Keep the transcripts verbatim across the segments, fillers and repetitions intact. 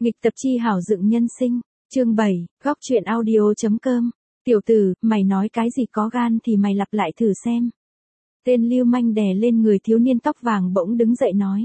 Nghịch tập chi hảo dựng nhân sinh, chương bảy, góc truyện audio.com. Tiểu tử, mày nói cái gì có gan thì mày lặp lại thử xem. Tên lưu manh đè lên người thiếu niên tóc vàng bỗng đứng dậy nói.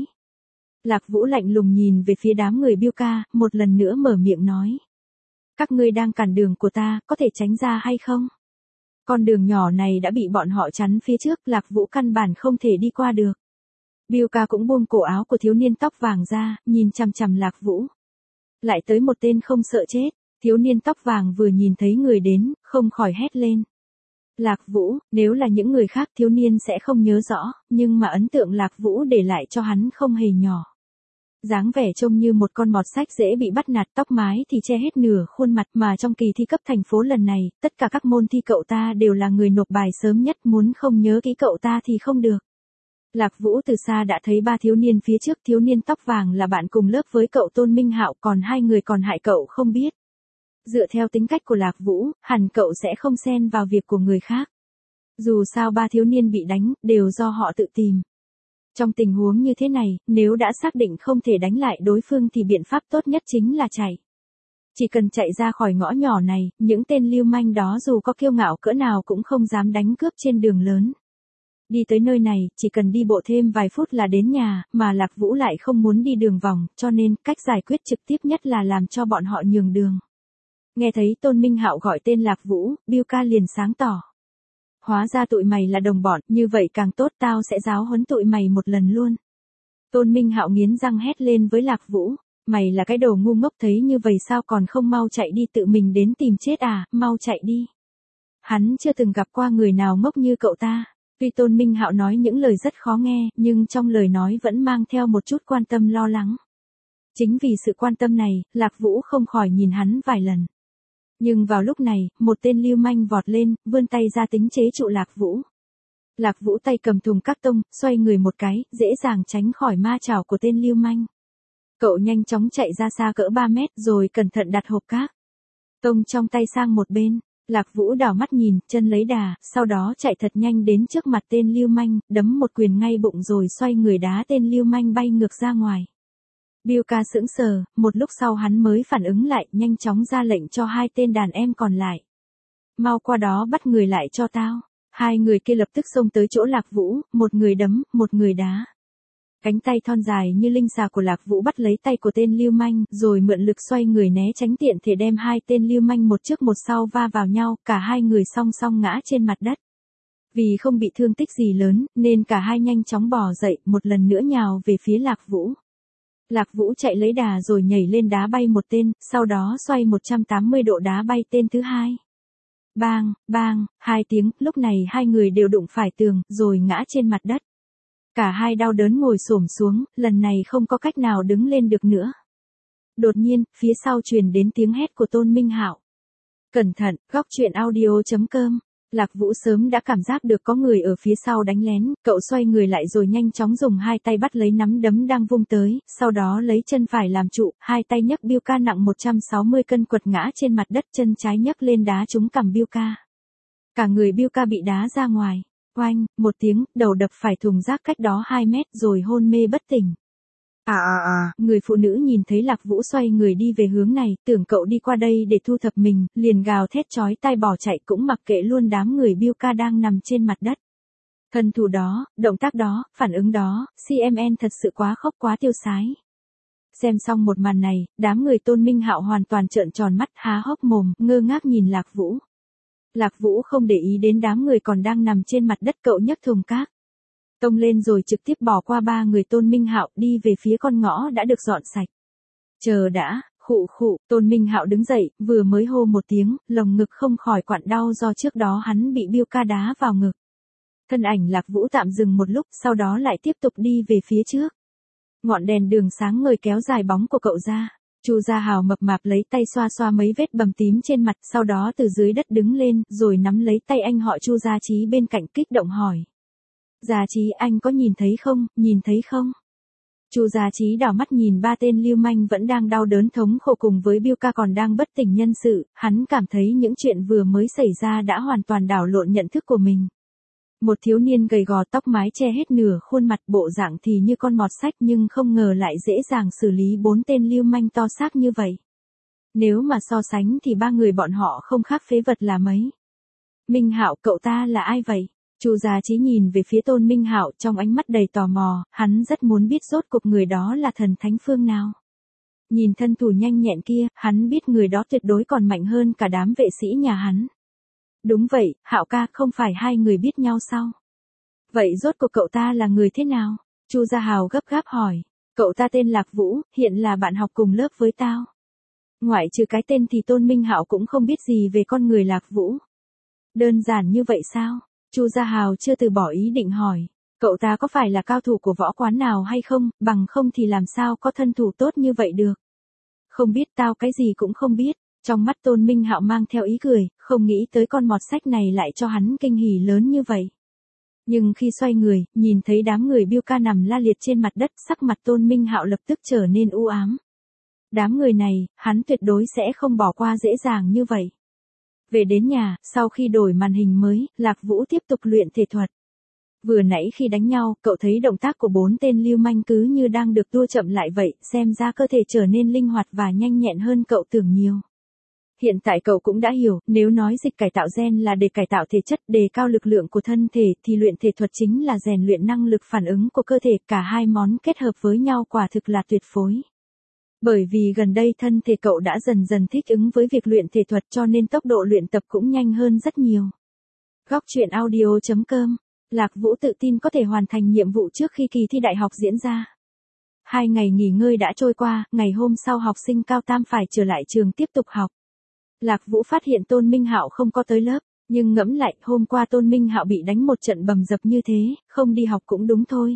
Lạc Vũ lạnh lùng nhìn về phía đám người Biêu ca, một lần nữa mở miệng nói. Các ngươi đang cản đường của ta, có thể tránh ra hay không? Con đường nhỏ này đã bị bọn họ chắn phía trước, Lạc Vũ căn bản không thể đi qua được. Biêu ca cũng buông cổ áo của thiếu niên tóc vàng ra, nhìn chằm chằm Lạc Vũ. Lại tới một tên không sợ chết, thiếu niên tóc vàng vừa nhìn thấy người đến, không khỏi hét lên. Lạc Vũ, nếu là những người khác thiếu niên sẽ không nhớ rõ, nhưng mà ấn tượng Lạc Vũ để lại cho hắn không hề nhỏ. Dáng vẻ trông như một con mọt sách dễ bị bắt nạt, tóc mái thì che hết nửa khuôn mặt, mà trong kỳ thi cấp thành phố lần này, tất cả các môn thi cậu ta đều là người nộp bài sớm nhất, muốn không nhớ kỹ cậu ta thì không được. Lạc Vũ từ xa đã thấy ba thiếu niên phía trước, thiếu niên tóc vàng là bạn cùng lớp với cậu Tôn Minh Hạo, còn hai người còn hại cậu không biết. Dựa theo tính cách của Lạc Vũ, hẳn cậu sẽ không xen vào việc của người khác. Dù sao ba thiếu niên bị đánh, đều do họ tự tìm. Trong tình huống như thế này, nếu đã xác định không thể đánh lại đối phương thì biện pháp tốt nhất chính là chạy. Chỉ cần chạy ra khỏi ngõ nhỏ này, những tên lưu manh đó dù có kiêu ngạo cỡ nào cũng không dám đánh cướp trên đường lớn. Đi tới nơi này, chỉ cần đi bộ thêm vài phút là đến nhà, mà Lạc Vũ lại không muốn đi đường vòng, cho nên cách giải quyết trực tiếp nhất là làm cho bọn họ nhường đường. Nghe thấy Tôn Minh Hạo gọi tên Lạc Vũ, Biêu ca liền sáng tỏ. Hóa ra tụi mày là đồng bọn, như vậy càng tốt, tao sẽ giáo huấn tụi mày một lần luôn. Tôn Minh Hạo nghiến răng hét lên với Lạc Vũ, mày là cái đồ ngu ngốc, thấy như vậy sao còn không mau chạy đi, tự mình đến tìm chết à, mau chạy đi. Hắn chưa từng gặp qua người nào ngốc như cậu ta. Tuy Tôn Minh Hạo nói những lời rất khó nghe, nhưng trong lời nói vẫn mang theo một chút quan tâm lo lắng. Chính vì sự quan tâm này, Lạc Vũ không khỏi nhìn hắn vài lần. Nhưng vào lúc này, một tên lưu manh vọt lên, vươn tay ra tính chế trụ Lạc Vũ. Lạc Vũ tay cầm thùng các tông, xoay người một cái, dễ dàng tránh khỏi ma chảo của tên lưu manh. Cậu nhanh chóng chạy ra xa cỡ ba mét rồi cẩn thận đặt hộp cát tông trong tay sang một bên. Lạc Vũ đảo mắt nhìn, chân lấy đà, sau đó chạy thật nhanh đến trước mặt tên lưu manh, đấm một quyền ngay bụng rồi xoay người đá tên lưu manh bay ngược ra ngoài. Biêu ca sững sờ, một lúc sau hắn mới phản ứng lại, nhanh chóng ra lệnh cho hai tên đàn em còn lại. Mau qua đó bắt người lại cho tao. Hai người kia lập tức xông tới chỗ Lạc Vũ, một người đấm, một người đá. Cánh tay thon dài như linh xà của Lạc Vũ bắt lấy tay của tên lưu manh, rồi mượn lực xoay người né tránh, tiện thể đem hai tên lưu manh một trước một sau va vào nhau, cả hai người song song ngã trên mặt đất. Vì không bị thương tích gì lớn, nên cả hai nhanh chóng bò dậy, một lần nữa nhào về phía Lạc Vũ. Lạc Vũ chạy lấy đà rồi nhảy lên đá bay một tên, sau đó xoay một trăm tám mươi độ đá bay tên thứ hai. Bang, bang, hai tiếng, lúc này hai người đều đụng phải tường, rồi ngã trên mặt đất. Cả hai đau đớn ngồi xổm xuống, lần này không có cách nào đứng lên được nữa. Đột nhiên, phía sau truyền đến tiếng hét của Tôn Minh Hạo. Cẩn thận, góc truyện audio.com. Lạc Vũ sớm đã cảm giác được có người ở phía sau đánh lén, cậu xoay người lại rồi nhanh chóng dùng hai tay bắt lấy nắm đấm đang vung tới, sau đó lấy chân phải làm trụ, hai tay nhấc Biêu ca nặng một trăm sáu mươi cân quật ngã trên mặt đất, chân trái nhấc lên đá trúng cằm Biêu ca. Cả người Biêu ca bị đá ra ngoài. Oanh, một tiếng, đầu đập phải thùng rác cách đó hai mét rồi hôn mê bất tỉnh. À à à, người phụ nữ nhìn thấy Lạc Vũ xoay người đi về hướng này, tưởng cậu đi qua đây để thu thập mình, liền gào thét chói tai bỏ chạy, cũng mặc kệ luôn đám người Biêu ca đang nằm trên mặt đất. Thân thủ đó, động tác đó, phản ứng đó, xê em en thật sự quá khốc, quá tiêu sái. Xem xong một màn này, đám người Tôn Minh Hạo hoàn toàn trợn tròn mắt, há hốc mồm, ngơ ngác nhìn Lạc Vũ. Lạc Vũ không để ý đến đám người còn đang nằm trên mặt đất, cậu nhấc thùng cát tông lên rồi trực tiếp bỏ qua ba người Tôn Minh Hạo, đi về phía con ngõ đã được dọn sạch. Chờ đã, khụ khụ, Tôn Minh Hạo đứng dậy, vừa mới hô một tiếng, lồng ngực không khỏi quặn đau do trước đó hắn bị Biêu ca đá vào ngực. Thân ảnh Lạc Vũ tạm dừng một lúc, sau đó lại tiếp tục đi về phía trước. Ngọn đèn đường sáng ngời kéo dài bóng của cậu ra. Chu Gia Hào mập mạp lấy tay xoa xoa mấy vết bầm tím trên mặt, sau đó từ dưới đất đứng lên, rồi nắm lấy tay anh họ Chu Gia Chí bên cạnh kích động hỏi. Gia Chí, anh có nhìn thấy không, nhìn thấy không? Chu Gia Chí đảo mắt nhìn ba tên lưu manh vẫn đang đau đớn thống khổ cùng với Biêu ca còn đang bất tỉnh nhân sự, hắn cảm thấy những chuyện vừa mới xảy ra đã hoàn toàn đảo lộn nhận thức của mình. Một thiếu niên gầy gò tóc mái che hết nửa khuôn mặt, bộ dạng thì như con mọt sách nhưng không ngờ lại dễ dàng xử lý bốn tên lưu manh to xác như vậy. Nếu mà so sánh thì ba người bọn họ không khác phế vật là mấy. Minh Hạo, cậu ta là ai vậy? Chu Gia Chí nhìn về phía Tôn Minh Hạo trong ánh mắt đầy tò mò, hắn rất muốn biết rốt cuộc người đó là thần thánh phương nào. Nhìn thân thủ nhanh nhẹn kia, hắn biết người đó tuyệt đối còn mạnh hơn cả đám vệ sĩ nhà hắn. Đúng vậy, Hạo ca, không phải hai người biết nhau sao? Vậy rốt cuộc cậu ta là người thế nào? Chu Gia Hào gấp gáp hỏi. Cậu ta tên Lạc Vũ, hiện là bạn học cùng lớp với tao. Ngoại trừ cái tên thì Tôn Minh Hạo cũng không biết gì về con người Lạc Vũ. Đơn giản như vậy sao? Chu Gia Hào chưa từ bỏ ý định hỏi. Cậu ta có phải là cao thủ của võ quán nào hay không, bằng không thì làm sao có thân thủ tốt như vậy được? Không biết, tao cái gì cũng không biết. Trong mắt Tôn Minh Hạo mang theo ý cười, không nghĩ tới con mọt sách này lại cho hắn kinh hỉ lớn như vậy. Nhưng khi xoay người, nhìn thấy đám người Biêu Ca nằm la liệt trên mặt đất, sắc mặt Tôn Minh Hạo lập tức trở nên u ám. Đám người này, hắn tuyệt đối sẽ không bỏ qua dễ dàng như vậy. Về đến nhà, sau khi đổi màn hình mới, Lạc Vũ tiếp tục luyện thể thuật. Vừa nãy khi đánh nhau, cậu thấy động tác của bốn tên lưu manh cứ như đang được tua chậm lại vậy, xem ra cơ thể trở nên linh hoạt và nhanh nhẹn hơn cậu tưởng nhiều. Hiện tại cậu cũng đã hiểu, nếu nói dịch cải tạo gen là để cải tạo thể chất, đề cao lực lượng của thân thể, thì luyện thể thuật chính là rèn luyện năng lực phản ứng của cơ thể, cả hai món kết hợp với nhau quả thực là tuyệt phối. Bởi vì gần đây thân thể cậu đã dần dần thích ứng với việc luyện thể thuật cho nên tốc độ luyện tập cũng nhanh hơn rất nhiều. Góc truyện audio chấm com, Lạc Vũ tự tin có thể hoàn thành nhiệm vụ trước khi kỳ thi đại học diễn ra. Hai ngày nghỉ ngơi đã trôi qua, ngày hôm sau học sinh cao tam phải trở lại trường tiếp tục học. Lạc Vũ phát hiện Tôn Minh Hạo không có tới lớp, nhưng ngẫm lại, hôm qua Tôn Minh Hạo bị đánh một trận bầm dập như thế, không đi học cũng đúng thôi.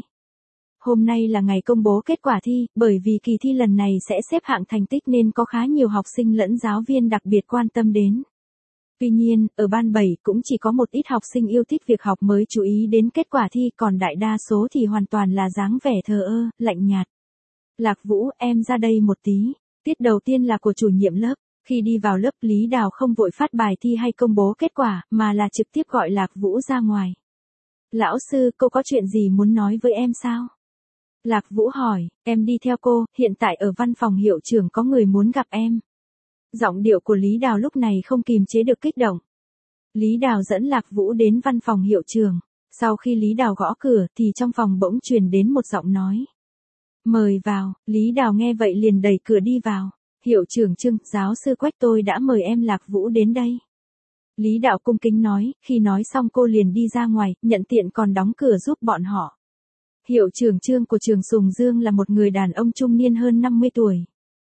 Hôm nay là ngày công bố kết quả thi, bởi vì kỳ thi lần này sẽ xếp hạng thành tích nên có khá nhiều học sinh lẫn giáo viên đặc biệt quan tâm đến. Tuy nhiên, ở ban bảy cũng chỉ có một ít học sinh yêu thích việc học mới chú ý đến kết quả thi, còn đại đa số thì hoàn toàn là dáng vẻ thờ ơ, lạnh nhạt. Lạc Vũ, em ra đây một tí. Tiết đầu tiên là của chủ nhiệm lớp. Khi đi vào lớp, Lý Đào không vội phát bài thi hay công bố kết quả, mà là trực tiếp gọi Lạc Vũ ra ngoài. Lão sư, cô có chuyện gì muốn nói với em sao? Lạc Vũ hỏi, em đi theo cô, hiện tại ở văn phòng hiệu trưởng có người muốn gặp em. Giọng điệu của Lý Đào lúc này không kìm chế được kích động. Lý Đào dẫn Lạc Vũ đến văn phòng hiệu trưởng. Sau khi Lý Đào gõ cửa thì trong phòng bỗng truyền đến một giọng nói. Mời vào. Lý Đào nghe vậy liền đẩy cửa đi vào. Hiệu trưởng Trương, giáo sư Quách, tôi đã mời em Lạc Vũ đến đây. Lý Đạo cung kính nói, khi nói xong cô liền đi ra ngoài, nhận tiện còn đóng cửa giúp bọn họ. Hiệu trưởng Trương của trường Sùng Dương là một người đàn ông trung niên hơn năm mươi tuổi.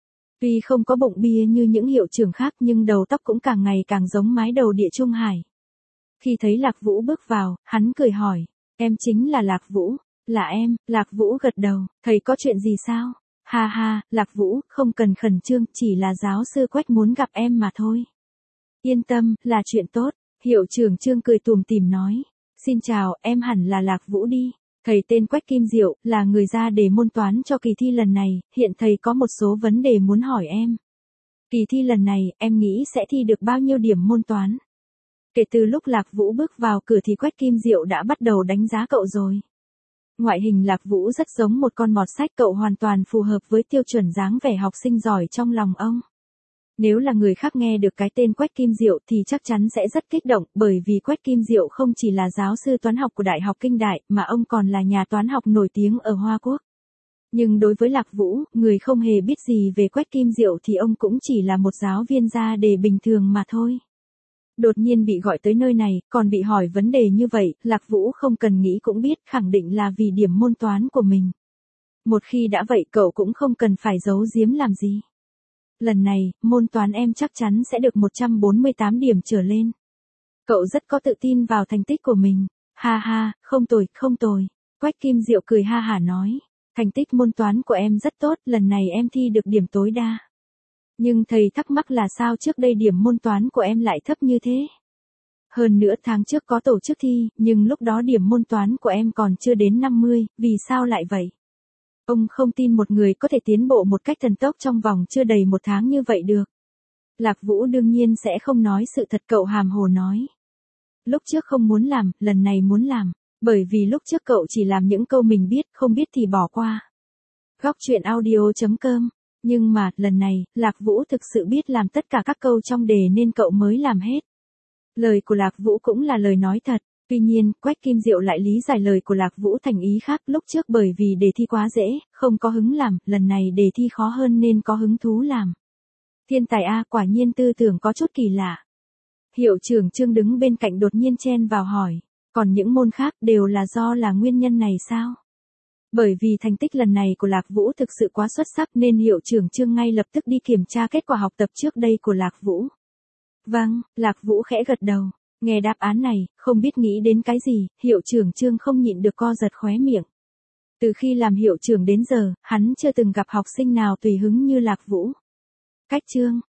Tuy không có bụng bia như những hiệu trưởng khác nhưng đầu tóc cũng càng ngày càng giống mái đầu địa Trung Hải. Khi thấy Lạc Vũ bước vào, hắn cười hỏi, em chính là Lạc Vũ. Là em. Lạc Vũ gật đầu, thầy có chuyện gì sao? Ha ha, Lạc Vũ, không cần khẩn trương, chỉ là giáo sư Quách muốn gặp em mà thôi. Yên tâm, là chuyện tốt. Hiệu trưởng Trương cười tủm tỉm nói. Xin chào, em hẳn là Lạc Vũ đi. Thầy tên Quách Kim Diệu, là người ra đề môn toán cho kỳ thi lần này, hiện thầy có một số vấn đề muốn hỏi em. Kỳ thi lần này, em nghĩ sẽ thi được bao nhiêu điểm môn toán? Kể từ lúc Lạc Vũ bước vào cửa thì Quách Kim Diệu đã bắt đầu đánh giá cậu rồi. Ngoại hình Lạc Vũ rất giống một con mọt sách, cậu hoàn toàn phù hợp với tiêu chuẩn dáng vẻ học sinh giỏi trong lòng ông. Nếu là người khác nghe được cái tên Quách Kim Diệu thì chắc chắn sẽ rất kích động, bởi vì Quách Kim Diệu không chỉ là giáo sư toán học của Đại học Kinh Đại, mà ông còn là nhà toán học nổi tiếng ở Hoa Quốc. Nhưng đối với Lạc Vũ, người không hề biết gì về Quách Kim Diệu thì ông cũng chỉ là một giáo viên ra đề bình thường mà thôi. Đột nhiên bị gọi tới nơi này, còn bị hỏi vấn đề như vậy, Lạc Vũ không cần nghĩ cũng biết, khẳng định là vì điểm môn toán của mình. Một khi đã vậy cậu cũng không cần phải giấu giếm làm gì. Lần này, môn toán em chắc chắn sẽ được một trăm bốn mươi tám điểm trở lên. Cậu rất có tự tin vào thành tích của mình. Ha ha, không tồi, không tồi. Quách Kim Diệu cười ha hả nói. Thành tích môn toán của em rất tốt, lần này em thi được điểm tối đa. Nhưng thầy thắc mắc là sao trước đây điểm môn toán của em lại thấp như thế? Hơn nữa tháng trước có tổ chức thi, nhưng lúc đó điểm môn toán của em còn chưa đến năm mươi, vì sao lại vậy? Ông không tin một người có thể tiến bộ một cách thần tốc trong vòng chưa đầy một tháng như vậy được. Lạc Vũ đương nhiên sẽ không nói sự thật, cậu hàm hồ nói. Lúc trước không muốn làm, lần này muốn làm. Bởi vì lúc trước cậu chỉ làm những câu mình biết, không biết thì bỏ qua. Góc truyện audio chấm com. Nhưng mà, lần này, Lạc Vũ thực sự biết làm tất cả các câu trong đề nên cậu mới làm hết. Lời của Lạc Vũ cũng là lời nói thật. Tuy nhiên, Quách Kim Diệu lại lý giải lời của Lạc Vũ thành ý khác. Lúc trước bởi vì đề thi quá dễ, không có hứng làm, lần này đề thi khó hơn nên có hứng thú làm. Thiên tài A, quả nhiên tư tưởng có chút kỳ lạ. Hiệu trưởng Trương đứng bên cạnh đột nhiên chen vào hỏi. Còn những môn khác đều là do là nguyên nhân này sao? Bởi vì thành tích lần này của Lạc Vũ thực sự quá xuất sắc nên hiệu trưởng Trương ngay lập tức đi kiểm tra kết quả học tập trước đây của Lạc Vũ. Vâng, Lạc Vũ khẽ gật đầu. Nghe đáp án này, không biết nghĩ đến cái gì, hiệu trưởng Trương không nhịn được co giật khóe miệng. Từ khi làm hiệu trưởng đến giờ, hắn chưa từng gặp học sinh nào tùy hứng như Lạc Vũ. Cách Trương,